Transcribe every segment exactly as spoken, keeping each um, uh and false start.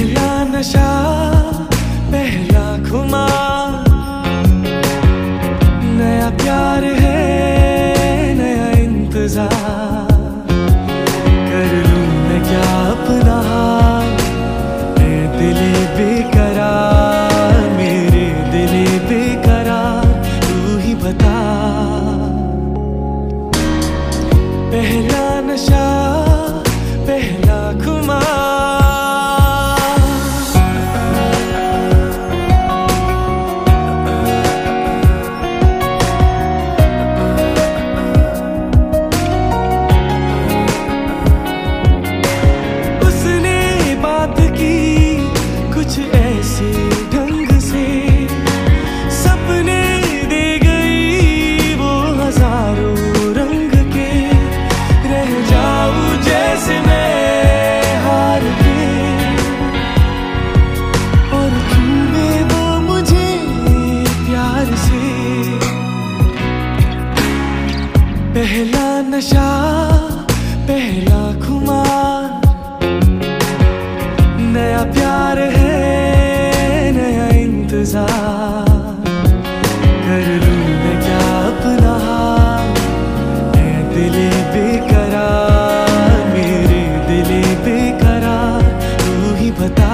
पहला नशा पहला खुमार, नया प्यार है नया इंतजार। कर लूं मैं क्या अपना हाल, मैं दिले बेकरार, मेरे दिले बेकरार, तू ही बता। पहला नशा पहला खुमार, कुछ ऐसे ढंग से सपने दे गई वो हजारों रंग के। रह जाऊं जैसे मैं हार के, और चूमे वो मुझे प्यार से। पहला नशा पहला खुमार, नया प्यार है नया इंतजार। कर लूं मैं क्या अपना हाल, मैं दिले बेकरार, मेरे दिले बेकरार, तू ही बता,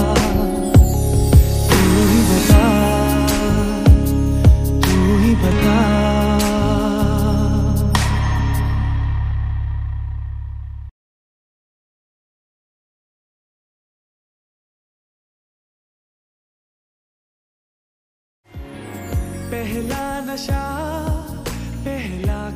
तू ही बता, तू ही बता। पहला नशा पहला